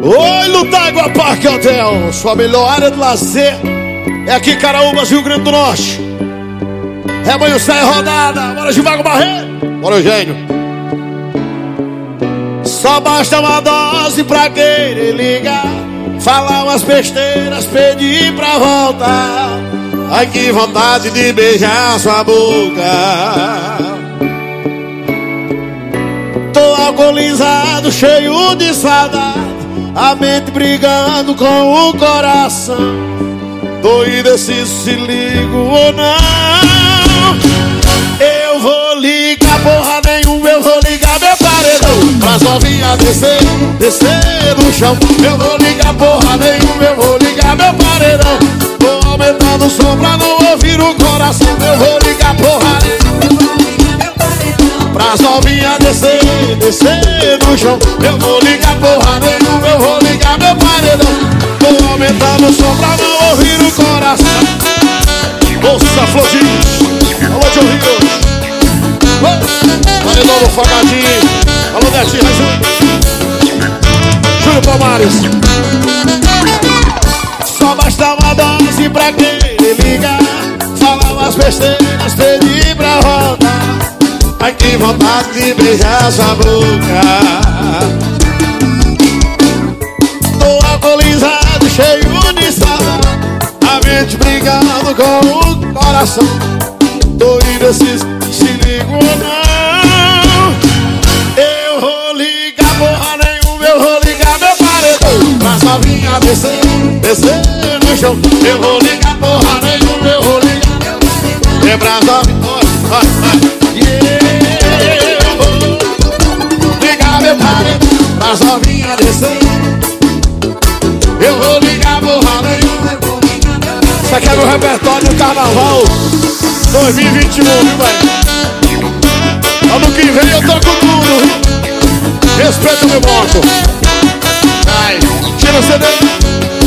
Oi, Lutaigua Parque Hotel, sua melhor área de lazer é aqui, Caraúbas, Rio Grande do Norte. Rebanho sai rodada, bora Givago Barreto, bora Eugênio. Só basta uma dose pra querer ligar, falar umas besteiras, pedir pra voltar. Ai, que vontade de beijar sua boca. Tô alcoolizado, cheio de saudade, a mente brigando com o coração. Tô indeciso se ligo ou não. Eu vou ligar porra nenhuma, eu vou ligar meu paredão pra novinha descer, descer do chão. Eu vou ligar porra nenhuma, eu vou ligar meu paredão. Tô aumentando o som pra não ouvir o coração. Eu vou ligar porra nenhuma pra novinha descer, descer do chão. Eu vou ligar porra nenhuma, eu vou ligar meu paredão. Tô aumentando o som pra não ouvir o coração. Ouça, Flodinho, alô, Tio Rio, paredão do Fogadinho, alô, Netinho, Júlio Palmares. Só basta uma dose pra querer ligar, falar umas besteiras, pedir pra voltar. Ai, que vontade de beijar sua boca. Tô alcoolizado, cheio de saudade, a mente brigando com o coração. Tô indeciso, se ligo ou não. Eu vou ligar porra nenhuma, eu vou ligar meu paredão pra novinha descer, descer no chão. Eu vou ligar porra nenhuma, eu vou ligar meu paredão. É pra novinha, eu vou ligar meu paredão pra novinha descer. Eu vou ligar porra nenhuma, eu vou ligar meu paredão. Isso aqui é no repertório do Carnaval 2021, viu, velho? Ano que vem eu toco tudo. Respeita o meu bloco. Ai, tira o CD.